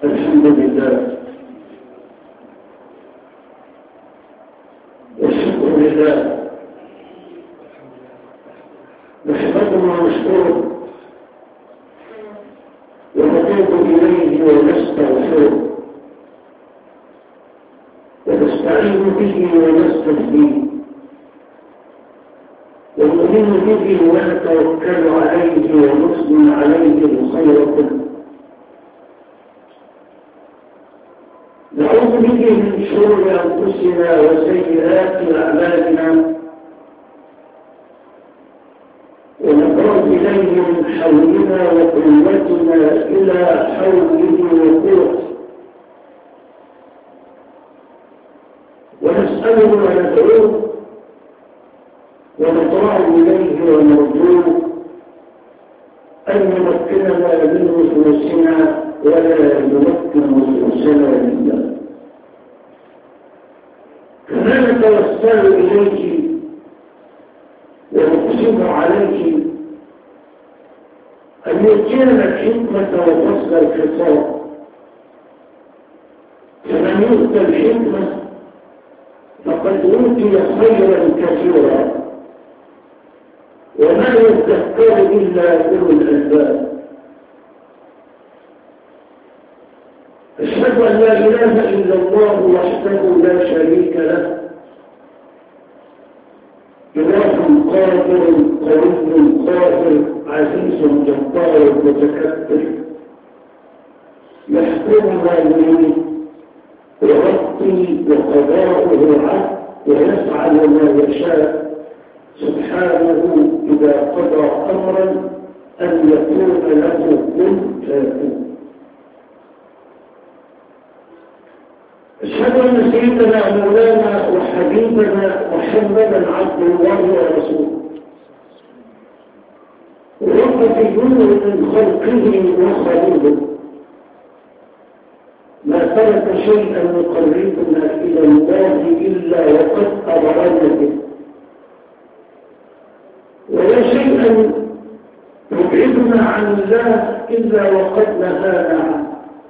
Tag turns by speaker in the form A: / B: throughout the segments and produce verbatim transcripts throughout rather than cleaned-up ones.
A: الحمد لله والشكر لله نحمده ونشكره ونتوب إليه ونستغفره ونستعين به ونستهديه ونؤمن به ونتوكل عليه ونثني عليه الخير كله نعوذ به من شرور أنفسنا وسيئات أعمالنا ونبرأ إليه من حولنا وقوتنا إلى حوله وقوته ونسأله وندعوه ونطرع إليه ونرجوه أن يمكننا من نفوسنا ولا يمكن نفوسنا لله كما نتوسل إليه ونقسم عليه أن يؤتينا الحكمة وفصل الخطاب فمن يؤتى الحكمة فقد أوتي خيرا كثيرا وما يذكر إلا أولو الألباب أشهد أن لا إله إلا الله وحده لا شريك له إله قادر قوي قاهر عزيز جبار متكبر يحكم ما يريد ويقضي وقضاؤه عدل ويفعل ما يشاء سبحانه إذا قضى أمرا أن يكون له كن فيكون أشهد أن سيدنا مولانا وحبيبنا محمدا عبد الله ورسوله ورب في نور من خلقه وخليله ما ترك شيئا يقربنا إلى الله إلا وقد أمرنا به ولا شيئا يبعدنا عن الله إلا وقد نهانا عنه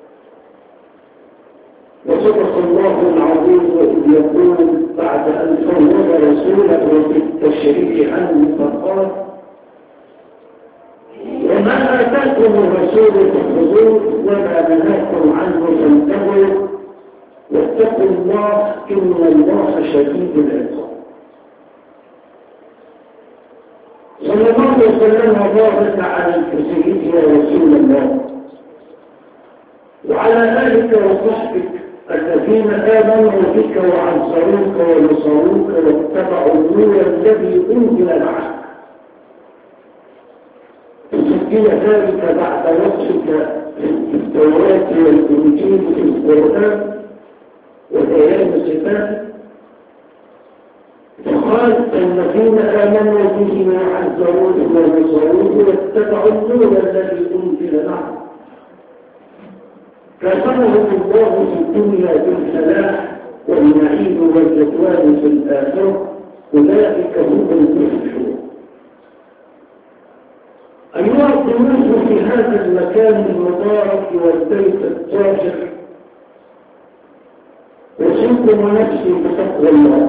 A: وصدق الله العظيم وإذ يقول بعد أن فوض رسوله في التشريع عنه فقال وما آتاكم الرسول فخذوه وما نهاكم عنه فانتهوا واتقوا الله إن الله شديد العقاب صلى الله عليه وسلم وبارك على سيدنا رسول الله وعلى آلك وصحبك الذين آمنوا بك وعنصروك ونصروك واتبعوا النور الذي أنزل معك تسجل ذلك بعد وصفك في التوراة والإنجيل في القرآن وبيان صفاته فقال الذين آمنوا به وعنصروه ونصروه واتبعوا النور الذي أنزل معك كفرهم الله في الدنيا بالفلاح والنعيم والجدوان في الآخرة أولئك هم المفلحون أيها الضيوف في هذا المكان المبارك والبيت الطاهر أوصيكم ونفسي بتقوى الله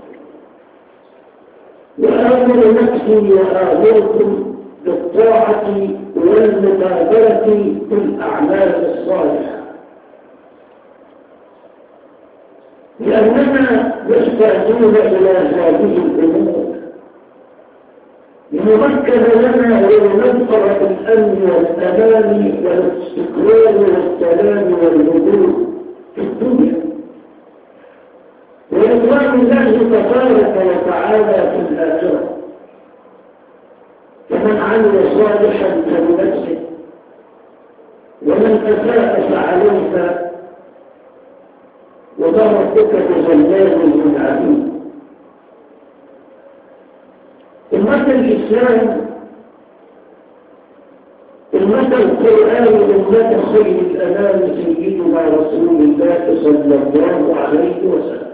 A: وآمر نفسي وآمركم بالطاعة والمبادرة بالأعمال الصالحة لأننا نحتاجون إلى هذه الأمور لنمكن لنا ولننفر بالأمن والأمان والاستقرار والسلام والهدوء في الدنيا ورضوان الله تبارك وتعالى في الآخرة فمن عمل صالحا فلنفسه ومن أساء فعليك وما ربك بظلام للعبيد أمة الإسلام أمة القرآن أمة خير الأنام سيدنا رسول الله صلى الله عليه وسلم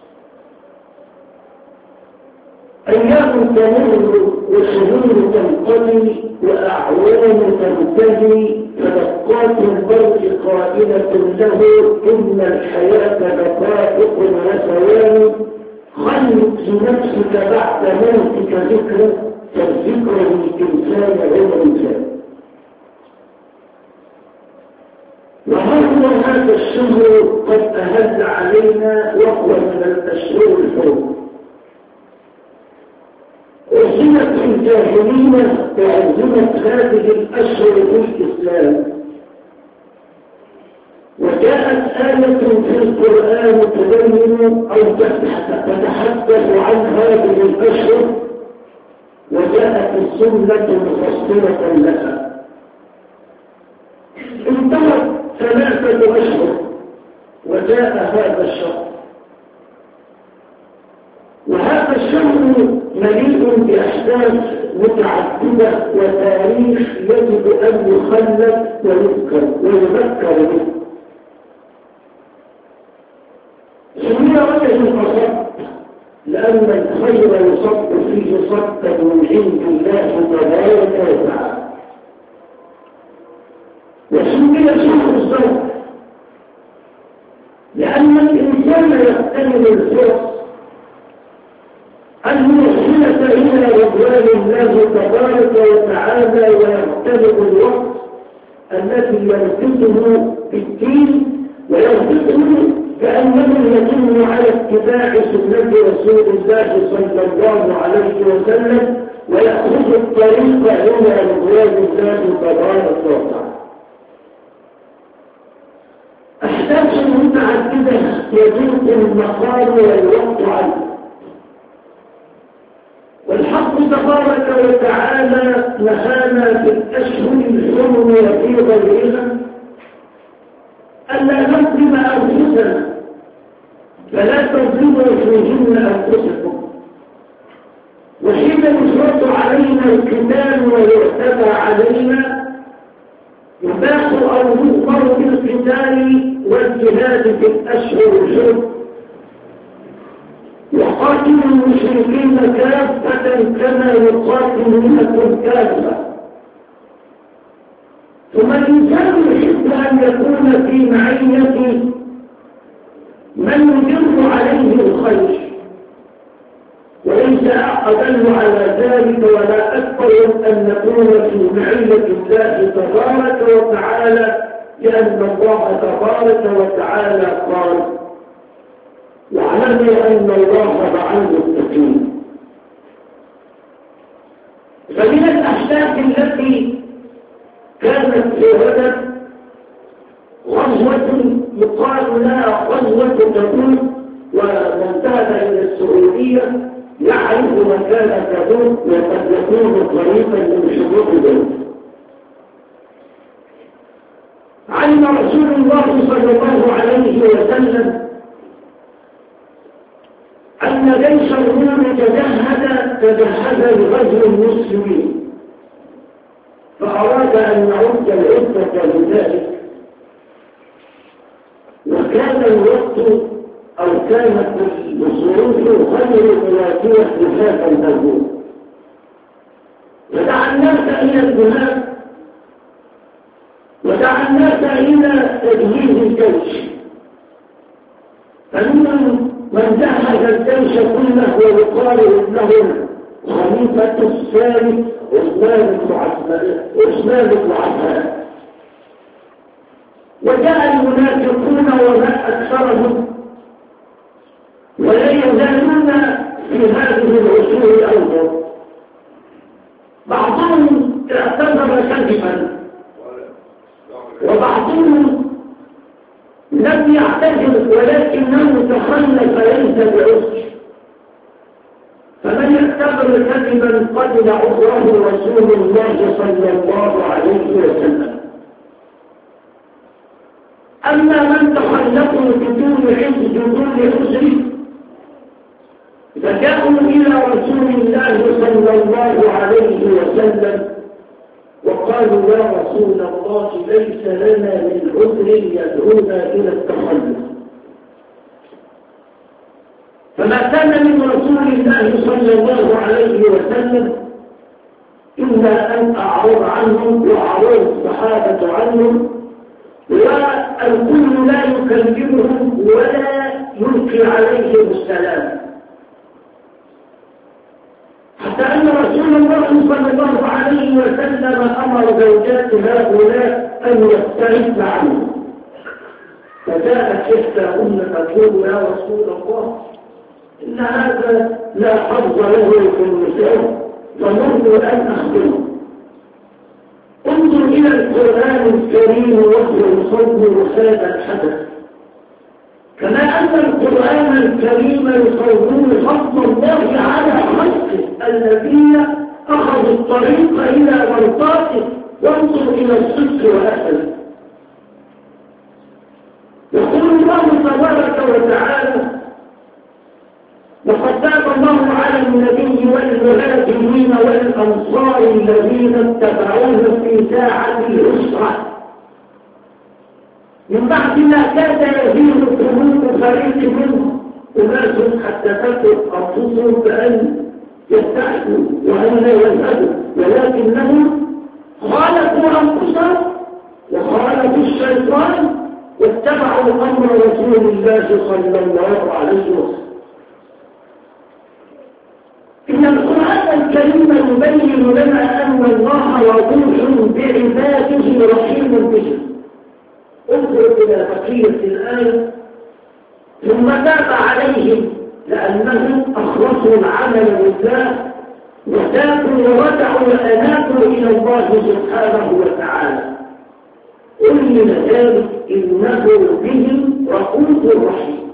A: أيام تمر وشهور تنقضي وأعوام تنتهي فنبقى نفقات المرء قائلة له إن الحياة دقائق وثواني، خلق لنفسك بعد موتك ذكرى، فالذكر للإنسان غير إنسان. وهو هذا الشهر قد أهل علينا وهو من الأشهر الحرم. أرسلت الجاهلية وأنزلت هذه الأشهر في الإسلام، وجاءت آية في القرآن تبين أو تتحدث عن هذه الأشهر، وجاءت السنة مفصلة لها. انتهت ثلاثة أشهر وجاء هذا الشهر، وهذا الشهر مليء بأحداث متعددة وتاريخ يجب أن يخلد ويذكر ويذكر به. سمي وجه الصد لأن الخير يصد فيه صدا من عند الله تبارك وتعالى. وسمي شهر الزوج لأن الإنسان يغتنم الفرص الموصلة إلى رضوان الله تبارك وتعالى، ويغتنم الوقت الذي ينفقه في الدين، وينفقه كأنه يتم على اتباع سنة رسول الله صلى الله عليه وسلم، ويأخذ الطريق إلى رضوان الله تبارك وتعالى. أحداث متعددة يضيق المقام والوقت عنه، والحق تبارك وتعالى نهانا في الأشهر الحرم وفي غيرها ألا نظلم أنفسنا، فلا تظلموا فيهن أنفسكم. وحين يشرط علينا القتال ويعتدى علينا يباح أو يؤمر بالقتال والجهاد في الأشهر الحرم. يقاتل المشركين كافة كما يقاتلونكم كافة. ثم الإنسان يحب أن يكون في معية من يجر عليه الخير، وليس أقل على ذلك ولا أكبر أن نكون في معية الله تبارك وتعالى، لأن الله تبارك وتعالى قال: واعلموا أن الله مع المتقين. فمن الأحداث التي كانت في غدا غزوة يقال لها غزوة تبوك، ومن ذهب إلى السعودية يعرف مكان تبوك، وقد يكون طريقا من شروط ذلك. علم رسول الله صلى الله عليه وسلم أن جيش الروم تجهز تجهز لغزو المسلمين، فأراد أن يعد العدة لذلك. وكان الوقت أو كانت الظروف غير مناسبة لهذا الهجوم، ودعا الناس إلى الذهاب، ودعا الناس إلى تجهيز الجيش. فمنهم من جهز الجيش كله ويقال انه خليفة الثالث عثمان بن عفان، وجاء المنافقون وما أكثرهم ولا يزالون في هذه العصور أيضا. بعضهم اعتذر كذبا، وبعضهم لم يعتذر ولكنه تخلف ليس بعذر. فمن يعتذر كذبا قتل عذره رسول الله صلى الله عليه وسلم. أما من تخلفوا بدون عذر بدون عذر فجاءوا إلى رسول الله صلى الله عليه وسلم وقالوا: يا رسول الله، ليس لنا من عذر يدعونا إلى التخلف. فما كان من رسول الله صلى الله عليه وسلم إلا أن أعرض عنهم وأعرض الصحابة عنهم والكل لا يكلمهم ولا يلقي عليهم السلام، حتى أن رسول الله صلى الله عليه وسلم أمر زوجات هؤلاء أن يستعدن عنه، فجاءت إحداهن تقول يا رسول الله إن هذا لا حظ له في النساء فنرجو أن أخبره. انظر إلى القرآن الكريم وهو يصور هذا الحدث، كما أن القرآن الكريم يصور فضل الله على خلقه الذين أخذوا الطريق إلى مرضاته. وانظر إلى الصدق وأهله. يقول الله تبارك وتعالى لقد تاب الله على النبي والمهاجرين والأنصار الذين اتبعوه في ساعة العسرة من بعد ما كاد يزيد قلوب فريق منهم أناس حتى تكن أنفسهم كأن يستحقوا وأن لا يذهبوا، ولكنهم خالفوا أنفسهم وخالفوا الشيطان واتبعوا أمر رسول الله صلى الله عليه وسلم. إن القرآن الكريم يبين لنا أن الله رؤوف بعباده رحيم بهم. انظر إلى بقية الآية ثم تاب عليهم لأنهم أخلصوا العمل لله وتابوا ورجعوا وأنابوا إلى الله سبحانه وتعالى. قل من ذلك إنه بهم رؤوف رحيم.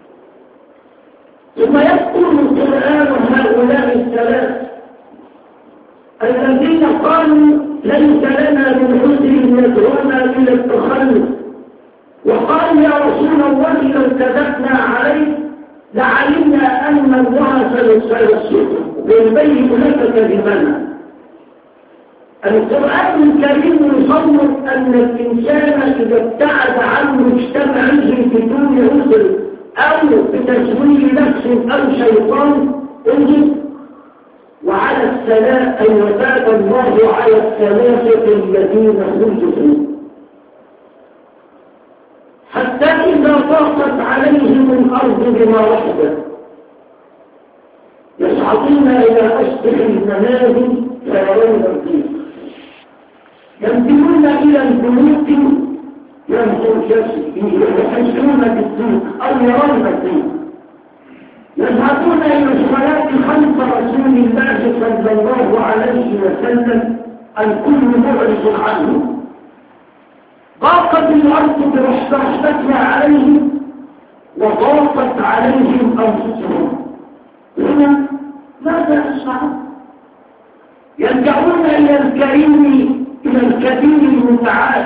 A: ثم يذكر القرآن هؤلاء الثلاث الذين قالوا ليس لنا من عذر يدعونا إلى التخلف، وقال يا رسول الله لو كذبنا عليه لعلمنا أن الله سيصدق ويبين لك كذبنا. القرآن الكريم يصور أن الإنسان إذا ابتعد عن مجتمعه بدون عذر أو بتزوير نفس أو شيطان انجز. وعلى السلام أن وتاب الله على الثلاثة الذين خلفوا حتى إذا ضاقت عليهم الأرض بما رحبت يصعدون إلى أسطح المنازل فيرون الضيق، ينزلون إلى البيوت يحسون بالضيق أو يرون الضيق، يذهبون إلى الصلاة خلف رسول الله صلى الله عليه وسلم الكل معرض عنه. ضاقت الأرض برحمتها عليهم وضاقت عليهم أنفسهم. هنا ماذا يصنعون؟ يرجعون إلى الكريم إلى الكبير المتعال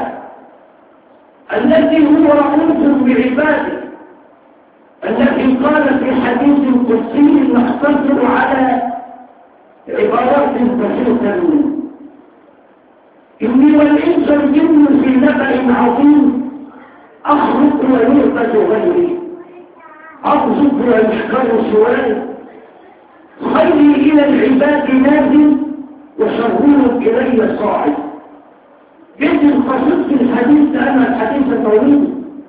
A: الذي هو رؤوف بعباده، الذي قال في حديث قدسي نقتصر على عبارات بسيطة منه: إني والإنس والجن في نبأ عظيم أخلق ويعبد غيري، أبسط ويشكر سواي، خيري إلى العباد نازل وشرهم إلي صاعد. جد قصدت الحديث أنا الحديث طويل.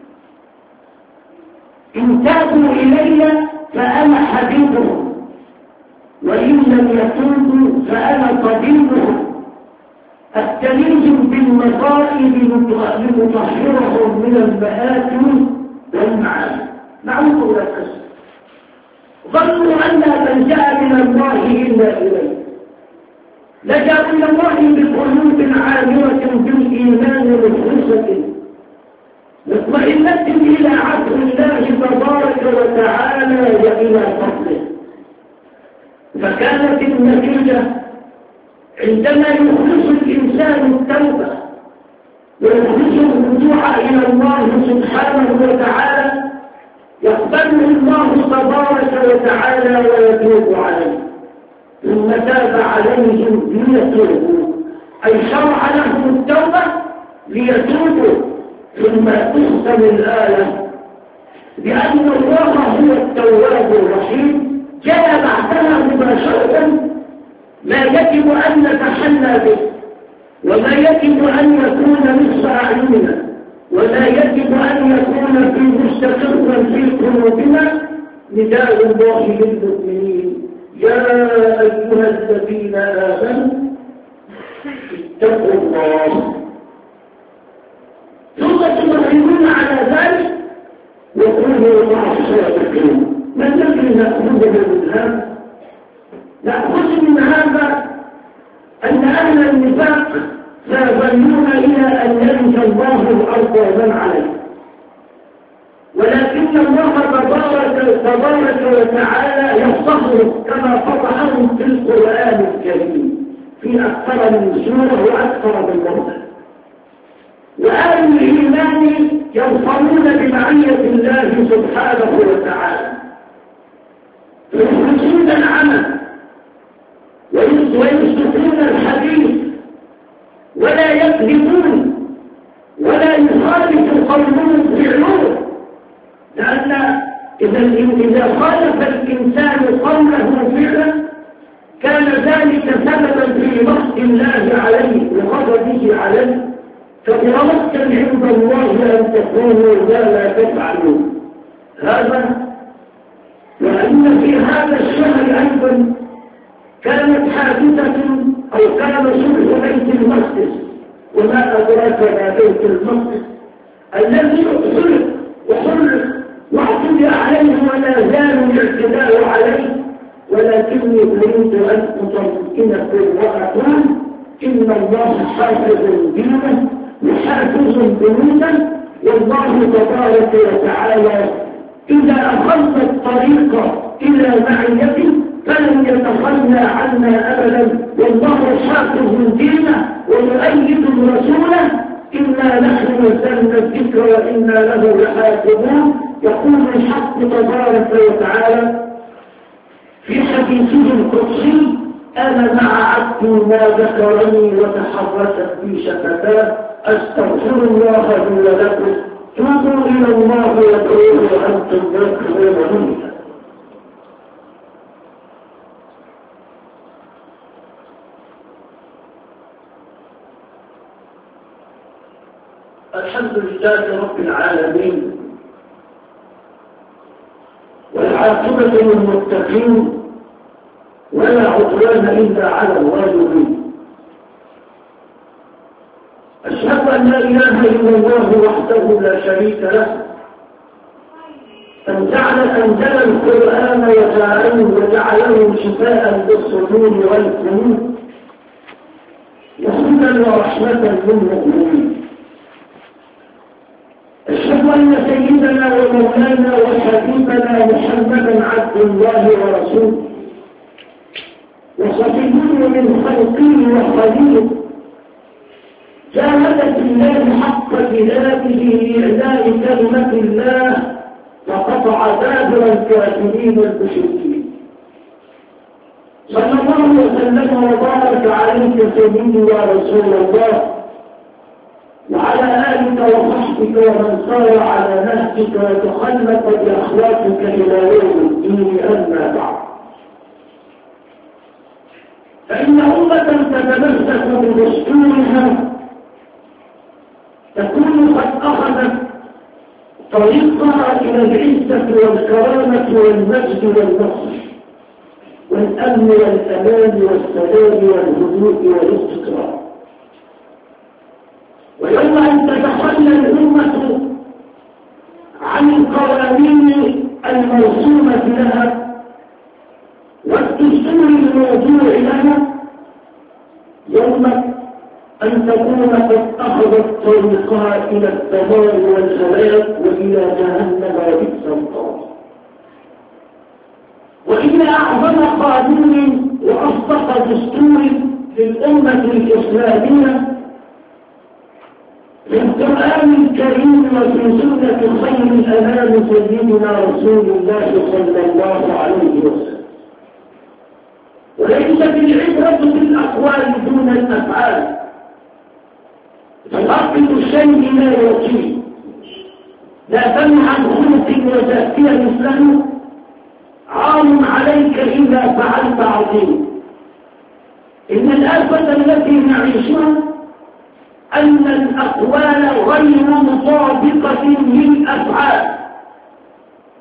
A: إن تابوا إلي فأنا حبيبهم، وإن لم يتوبوا فأنا طبيبهم، التليهم بالمصائب لمطهرهم من المآثم والمعاصي. نعوذ ولا تسر. ظنوا أن لا ملجأ من الله إلا إليه، لجأوا إلى الله بقلوب عامرة بالإيمان مخلصة مطمئنة إلى عفو الله تبارك وتعالى وإلى فضله. فكانت النتيجة عندما يخلص الإنسان التوبة ويخلص الرجوع إلى الله سبحانه وتعالى يقبله الله تبارك وتعالى ويتوب عليه. ثم تاب عليهم ليتوبوا، أي شرع لهم التوبة ليتوبوا. ثم تختم الآية بأن الله هو التواب الرحيم، جاء بعدها مباشرة ما يجب أن نتحلى به وما يجب أن يكون نصف أعيننا وما ولا يجب أن يكون في مستقرا في قلوبنا نداء الله للمؤمنين يا أيها الذين آمنوا اتقوا الله ثم تمرنون على ذلك وكونوا مع الصادقين. ما الذي نأخذه من هذا؟ نأخذ من هذا أن أهل النفاق سيظلون إلى أن يرث الله الأرض ومن عليه، ولكن الله تبارك تبارك وتعالى يفضحهم كما فضحهم في القرآن الكريم في أكثر من سورة وأكثر من موضع. وأهل الإيمان يظفرون بمعية الله سبحانه وتعالى يخلصون العمل ويصدقون الحديث ولا يكذبون ولا يخالف قولهم فعلهم، لأن إذا إذا خالف الإنسان قوله فعلا كان ذلك سببا في مقت الله عليه وغضبه عليه، فبرمت عند الله أن تكونوا لا لا تفعلون هذا. وأن في هذا الشهر أيضا كانت حادثة أو كان صلح بيت المقدس، وما أدراك ما بيت المقدس الذي صلح وحرق واعتدى عليه ولا زال الاعتداء عليه، ولكني أريد أن أطمئنكم وأقول إن الله حافظ دينه وحافظ بنوته، والله تبارك وتعالى إذا أخذنا الطريق إلى معيته فلن يتخلى عنا أبدا، والله حافظ دينه ويؤيد رسوله، إنا نحن نزلنا الذكر وإنا له لحافظون. يقول الحق تبارك وتعالى في حديثه القدسي أنا مع عبد ما ذكرني وتحركت في شفتاه أستغفر الله لي ولكم توبوا إلى الله وادعوه وأنتم تذكرون. الحمد لله رب العالمين، والعاقبة للمتقين ولا عدوان إلا على الظالمين. أشهد أن لا إله إلا الله وحده لا شريك له، أن جعل أنزل القرآن وجعله شفاء للصدور والقلوب وهدى ورحمة للمؤمنين. أشهد أن سيدنا ومولانا وحبيبنا محمدا عبد الله ورسوله وصفيه من خلقه وخليله، جاهد في الله حق جهاده لإعلاء كلمة الله فقطع دابر الكافرين المشركين. صلى الله وسلم وبارك عليك سيدي يا رسول الله، وعلى آلك وصحبك ومن صار على نهجك وتخلق بأخلاقك إلى يوم الدين. أما بعد، فإن أمة تتمسك بدستورها تكون قد أخذت طريقها إلى العزة والكرامة والمجد والنصر والأمن والأمان والسلام والهدوء والاستقرار. ويوم أن تتخلى الأمة عن القوانين المرسومة لها والدستور الموضوع لها، يوم أن تكون قد أخذت طريقها إلى الدمار والهلاك وإلى جهنم وبئس القرار. وإن أعظم قانون وأصدق دستور للأمة الإسلامية في القرآن الكريم وفي سنة خير الأنام سيدنا رسول الله صلى الله عليه وسلم. وليست العبرة بالأقوال دون الأفعال، فالأقل الشيء لا يطيع، لا تمنع عن خلق وتأتي مثله، عار عليك إذا فعلت عظيم. إن الآفة التي نعيشها أن الأقوال غير مطابقة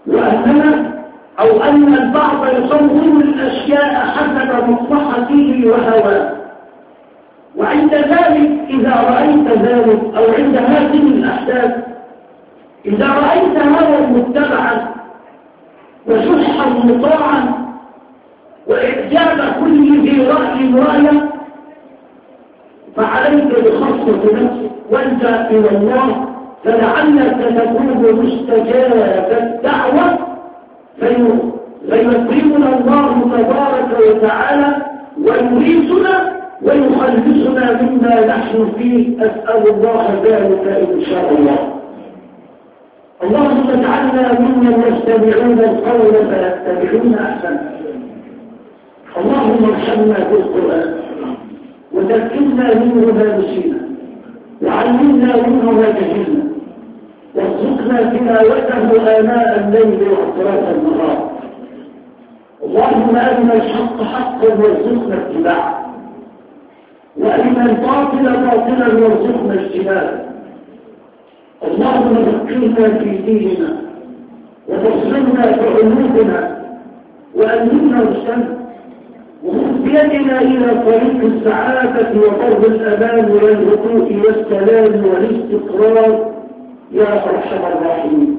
A: وأننا أو أن البعض يصور الأشياء حسب مصلحته وهواه. وعند ذلك إذا رأيت ذلك أو عند هذه الأحداث إذا رأيت هذا متبعا وشحا مطاعا وإعجاب كل ذي رأي رأيه فعليك بخاصة نفسك وانت إلى الله فلعلك تكون مستجاب الدعوة فيكرمنا الله تبارك وتعالى ويريدنا ويخلصنا مما نحن فيه. أسأل الله ذلك إن شاء الله. اللهم اجعلنا ممن يستمعون القول فيتبعون أحسنه. اللهم ارحمنا بالقرآن وذكرنا منه ما نسينا وعلمنا منه ما جهلنا وارزقنا تلاوته آناء الليل وأطراف النهار. اللهم أرنا الحق حقا وارزقنا اتباعه وأرنا الباطل باطلا وارزقنا اجتنابه. اللهم ذكرنا في ديننا وبصرنا بعلومنا وألهمنا رشدنا وخذ بيدنا إلى طريق السعادة وقرب الأمان والهدوء والسلام والاستقرار يا أرحم الراحمين.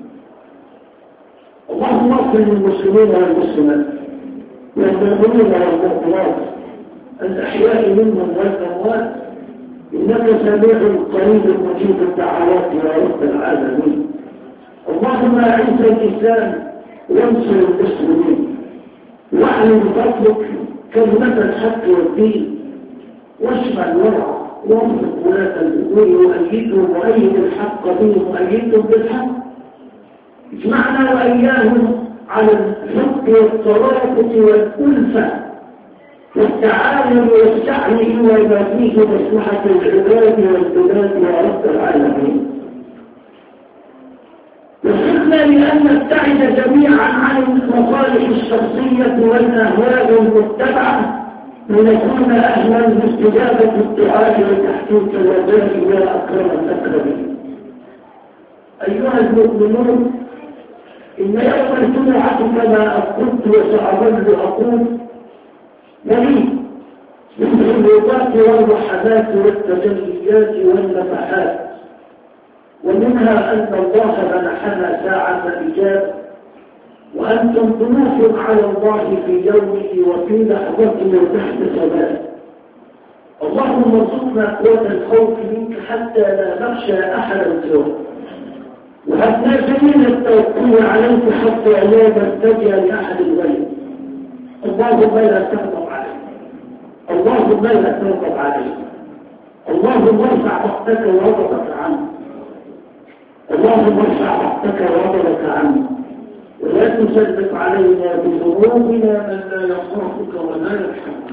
A: اللهم اغفر للمسلمين والمسلمات والمؤمنين والمؤمنات الأحياء منهم والأموات إنك سميع قريب مجيب الدعوات يا رب العالمين. اللهم أعز الإسلام وانصر المسلمين واعلم بفضلك كلمة الحق والدين واشمل الورع وانفق ولاة الأمور وأيدهم وأيد الحق بهم وأيدهم بالحق. اجمعنا وإياهم على الحب والترافق والألفة والتعاون والسعي إلى ما فيه مصلحة العباد والبلاد يا رب العالمين. وصلنا لأن نبتعد جميعا عن المصالح الشخصية والأهواء المتبعة لنكون أهلا لاستجابة الدعاء وتحقيق الرجاء يا أكرم الأكرمين. أيها المؤمنون إن يوم الجمعة كما قلت وسأظل أقول مليء بالحلوات والرحمات والتجليات والنفحات ومنها أن الله منحنا ساعة الإجابة وأنتم ضيوف على الله في يومه وفي لحظته وتحت سماه. اللهم ارزقنا قوة الخوف منك حتى لا نخشى أحدا سواك وهبنا جميل التوكل عليك حتى لا نلتجئ لأحد غيرك. اللهم لا تغضب عليك اللهم لا تغضب عليك اللهم ارفع وقتك وغضبك عنه اللهم ارفع وقتك وغضبك عنه ولا تسلط علينا بذنوبنا من لا يخافك ولا يرحمك.